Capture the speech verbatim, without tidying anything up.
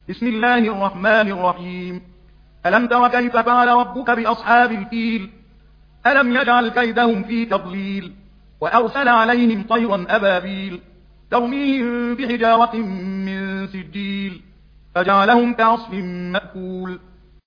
بسم الله الرحمن الرحيم. ألم تر كيف فعل ربك بأصحاب الفيل؟ ألم يجعل كيدهم في تضليل وأرسل عليهم طيرا أبابيل ترميهم بحجارة من سجيل فجعلهم كعصف مأكول.